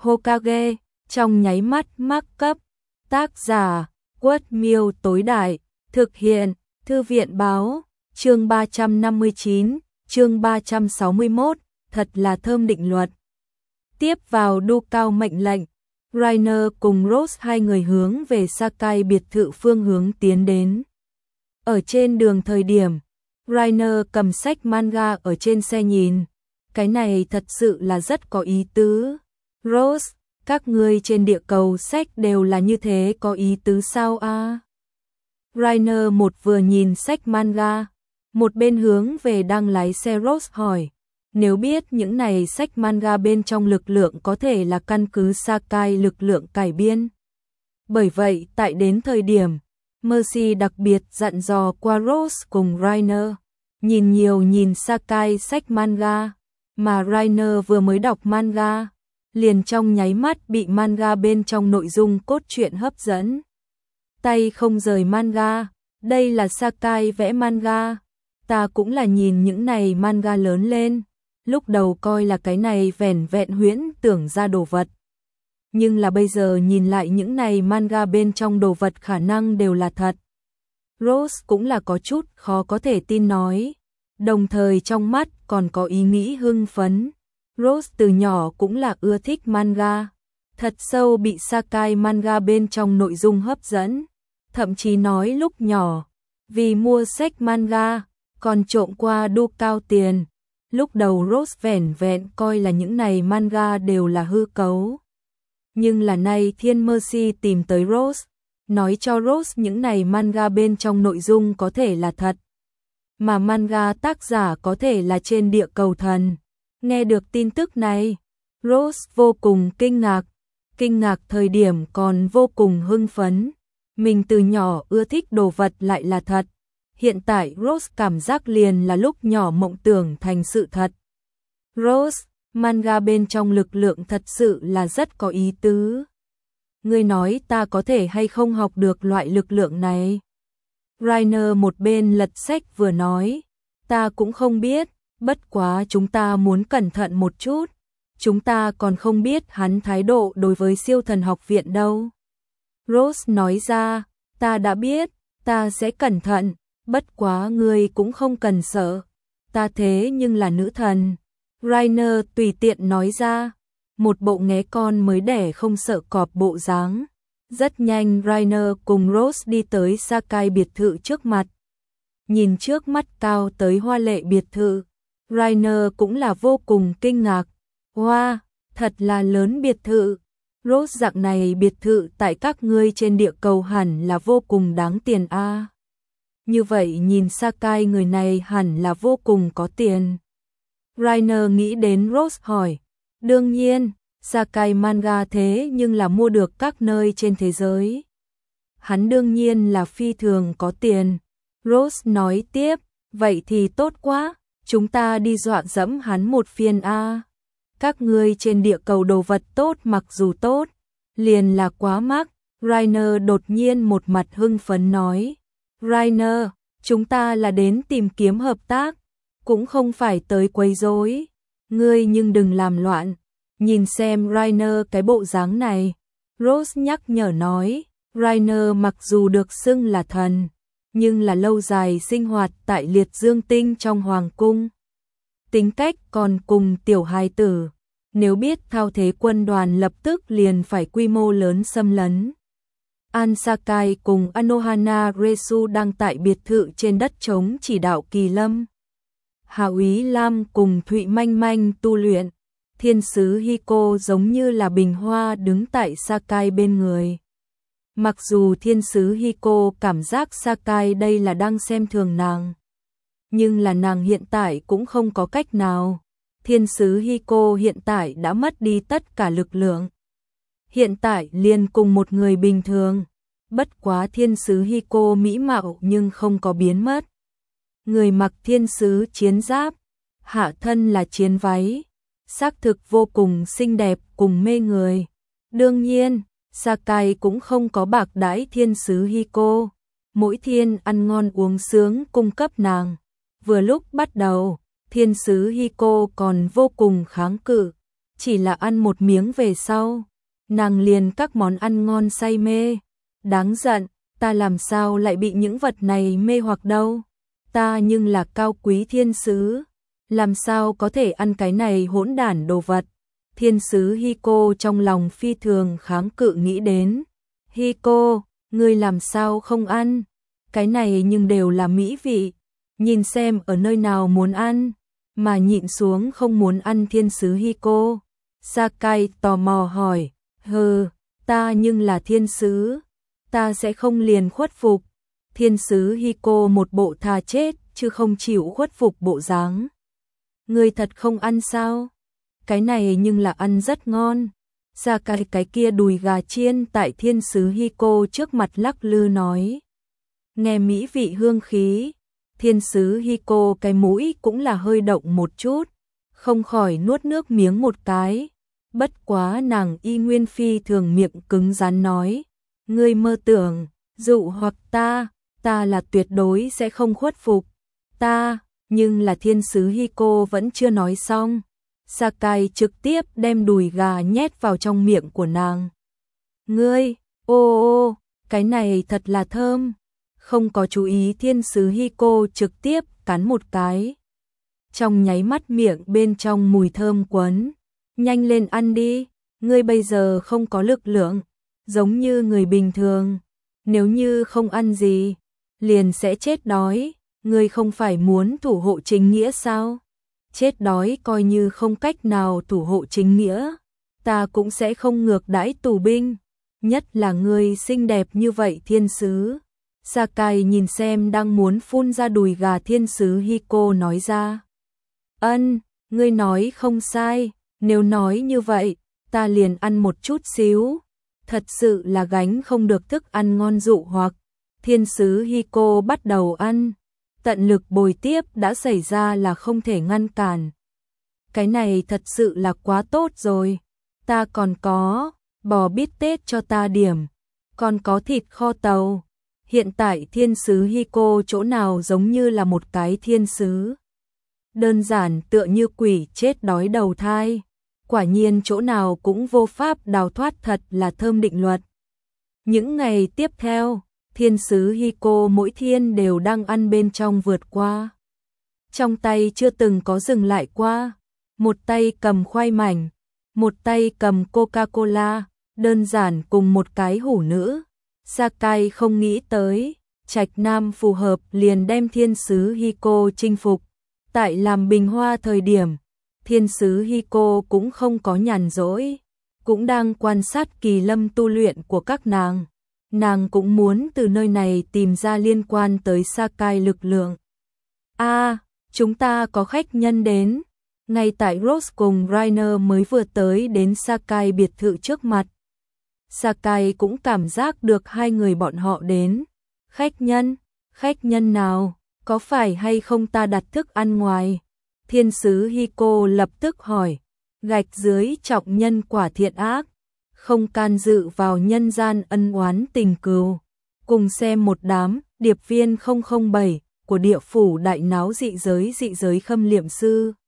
Hokage, trong nháy mắt mắc cấp. Tác giả, Quất Miêu tối đại, thực hiện, Thư viện Báo, chương 359, chương 361, thật là thơm định luật. Tiếp vào đu cao mệnh lệnh, Rainer cùng Rose hai người hướng về Sakai biệt thự phương hướng tiến đến. Ở trên đường thời điểm, Rainer cầm sách manga ở trên xe nhìn. Cái này thật sự là rất có ý tứ. Rose, các ngươi trên địa cầu sách đều là như thế, có ý tứ sao a? Rainer một vừa nhìn sách manga, một bên hướng về đang lái xe Rose hỏi. Nếu biết những này sách manga bên trong lực lượng có thể là căn cứ Sakai lực lượng cải biên. Bởi vậy tại đến thời điểm, Mercy đặc biệt dặn dò qua Rose cùng Rainer, nhìn Sakai sách manga, mà Rainer vừa mới đọc manga, liền trong nháy mắt bị manga bên trong nội dung cốt truyện hấp dẫn. Tay không rời manga, đây là Sakai vẽ manga, ta cũng là nhìn những này manga lớn lên, lúc đầu coi là cái này vẻn vẹn huyễn tưởng ra đồ vật. Nhưng là bây giờ nhìn lại những này manga bên trong đồ vật khả năng đều là thật. Rose cũng là có chút khó có thể tin nói, đồng thời trong mắt còn có ý nghĩ hưng phấn. Rose từ nhỏ cũng là ưa thích manga, thật sâu bị Sakai manga bên trong nội dung hấp dẫn, thậm chí nói lúc nhỏ, vì mua sách manga, còn trộm qua đu cao tiền. Lúc đầu Rose vẻn vẹn coi là những này manga đều là hư cấu. Nhưng là nay Thiên Mercy tìm tới Rose, nói cho Rose những này manga bên trong nội dung có thể là thật. Mà manga tác giả có thể là trên địa cầu thần. Nghe được tin tức này, Rose vô cùng kinh ngạc thời điểm còn vô cùng hưng phấn. Mình từ nhỏ ưa thích đồ vật lại là thật. Hiện tại Rose cảm giác liền là lúc nhỏ mộng tưởng thành sự thật. Rose, manga bên trong lực lượng thật sự là rất có ý tứ. Ngươi nói ta có thể hay không học được loại lực lượng này? Rainer một bên lật sách vừa nói, ta cũng không biết, bất quá chúng ta muốn cẩn thận một chút. Chúng ta còn không biết hắn thái độ đối với siêu thần học viện đâu. Rose nói ra, ta đã biết, ta sẽ cẩn thận, bất quá ngươi cũng không cần sợ. Ta thế nhưng là nữ thần. Rainer tùy tiện nói ra, một bộ nghé con mới đẻ không sợ cọp bộ dáng. Rất nhanh Rainer cùng Rose đi tới Sakai biệt thự trước mặt. Nhìn trước mắt cao tới hoa lệ biệt thự, Rainer cũng là vô cùng kinh ngạc. Wow, thật là lớn biệt thự. Rose, dạng này biệt thự tại các ngươi trên địa cầu hẳn là vô cùng đáng tiền a. Như vậy nhìn Sakai người này hẳn là vô cùng có tiền. Rainer nghĩ đến Rose hỏi, đương nhiên, Sakai manga thế nhưng là mua được các nơi trên thế giới. Hắn đương nhiên là phi thường có tiền. Rose nói tiếp, vậy thì tốt quá, chúng ta đi dọa dẫm hắn một phiên a. Các ngươi trên địa cầu đồ vật tốt mặc dù tốt, liền là quá mắc. Rainer đột nhiên một mặt hưng phấn nói, Rainer, chúng ta là đến tìm kiếm hợp tác, cũng không phải tới quấy rối. Ngươi nhưng đừng làm loạn. Nhìn xem Rainer cái bộ dáng này, Rose nhắc nhở nói, Rainer mặc dù được xưng là thần, nhưng là lâu dài sinh hoạt tại Liệt Dương Tinh trong hoàng cung. Tính cách còn cùng tiểu hài tử, nếu biết thao thế quân đoàn lập tức liền phải quy mô lớn xâm lấn. An Sakai cùng Anohana Resu đang tại biệt thự trên đất trống chỉ đạo kỳ lâm. Hạ úy Lam cùng Thụy Manh Manh tu luyện. Thiên sứ Hiko giống như là bình hoa đứng tại Sakai bên người. Mặc dù thiên sứ Hiko cảm giác Sakai đây là đang xem thường nàng, nhưng là nàng hiện tại cũng không có cách nào. Thiên sứ Hiko hiện tại đã mất đi tất cả lực lượng. Hiện tại liền cùng một người bình thường. Bất quá thiên sứ Hiko mỹ mạo nhưng không có biến mất. Người mặc thiên sứ chiến giáp, hạ thân là chiến váy, xác thực vô cùng xinh đẹp cùng mê người. Đương nhiên, Sakai cũng không có bạc đãi thiên sứ Hiko, mỗi thiên ăn ngon uống sướng cung cấp nàng. Vừa lúc bắt đầu, thiên sứ Hiko còn vô cùng kháng cự, chỉ là ăn một miếng về sau, nàng liền các món ăn ngon say mê. Đáng giận, ta làm sao lại bị những vật này mê hoặc đâu? Ta nhưng là cao quý thiên sứ, làm sao có thể ăn cái này hỗn đản đồ vật? Thiên sứ Hiko trong lòng phi thường kháng cự nghĩ đến. Hiko, ngươi làm sao không ăn? Cái này nhưng đều là mỹ vị, nhìn xem ở nơi nào muốn ăn, mà nhịn xuống không muốn ăn. Thiên sứ Hiko. Sakai tò mò hỏi, hừ, ta nhưng là thiên sứ, ta sẽ không liền khuất phục. Thiên sứ Hiko một bộ thà chết chứ không chịu khuất phục bộ dáng. Ngươi thật không ăn sao? Cái này nhưng là ăn rất ngon. Sakai cái kia đùi gà chiên tại thiên sứ Hiko trước mặt lắc lư nói. Nghe mỹ vị hương khí, thiên sứ Hiko cái mũi cũng là hơi động một chút, không khỏi nuốt nước miếng một cái. Bất quá nàng y nguyên phi thường miệng cứng rắn nói, ngươi mơ tưởng dụ hoặc ta là tuyệt đối sẽ không khuất phục. Ta, nhưng là thiên sứ Hiko vẫn chưa nói xong, Sakai trực tiếp đem đùi gà nhét vào trong miệng của nàng. Ngươi, ô, cái này thật là thơm. Không có chú ý thiên sứ Hiko trực tiếp cắn một cái. Trong nháy mắt miệng bên trong mùi thơm quấn. Nhanh lên ăn đi, ngươi bây giờ không có lực lượng, giống như người bình thường. Nếu như không ăn gì, liền sẽ chết đói. Ngươi không phải muốn thủ hộ chính nghĩa sao? Chết đói coi như không cách nào thủ hộ chính nghĩa, ta cũng sẽ không ngược đãi tù binh. Nhất là ngươi xinh đẹp như vậy thiên sứ. Sakai nhìn xem đang muốn phun ra đùi gà thiên sứ Hiko nói ra. Ngươi nói không sai, nếu nói như vậy, ta liền ăn một chút xíu. Thật sự là gánh không được thức ăn ngon dụ hoặc. Thiên sứ Hiko bắt đầu ăn. Tận lực bồi tiếp đã xảy ra là không thể ngăn cản. Cái này thật sự là quá tốt rồi. Ta còn có bò bít tết cho ta điểm, còn có thịt kho tàu. Hiện tại thiên sứ Hiko chỗ nào giống như là một cái thiên sứ. Đơn giản tựa như quỷ chết đói đầu thai. Quả nhiên chỗ nào cũng vô pháp đào thoát, thật là thơm định luật. Những ngày tiếp theo, thiên sứ Hiko mỗi thiên đều đang ăn bên trong vượt qua. Trong tay chưa từng có dừng lại qua. Một tay cầm khoai mảnh, một tay cầm Coca-Cola, đơn giản cùng một cái hủ nữ. Sakai không nghĩ tới, trạch nam phù hợp liền đem thiên sứ Hiko chinh phục. Tại làm bình hoa thời điểm, thiên sứ Hiko cũng không có nhàn rỗi, cũng đang quan sát kỳ lâm tu luyện của các nàng. Nàng cũng muốn từ nơi này tìm ra liên quan tới Sakai lực lượng. Chúng ta có khách nhân đến. Ngay tại Rose cùng Rainer mới vừa tới đến Sakai biệt thự trước mặt. Sakai cũng cảm giác được hai người bọn họ đến. Khách nhân nào, có phải hay không ta đặt thức ăn ngoài? Thiên sứ Hiko lập tức hỏi, gạch dưới trọng nhân quả thiện ác, không can dự vào nhân gian ân oán tình cừu. Cùng xem một đám điệp viên 007 của địa phủ đại náo dị giới khâm liệm sư.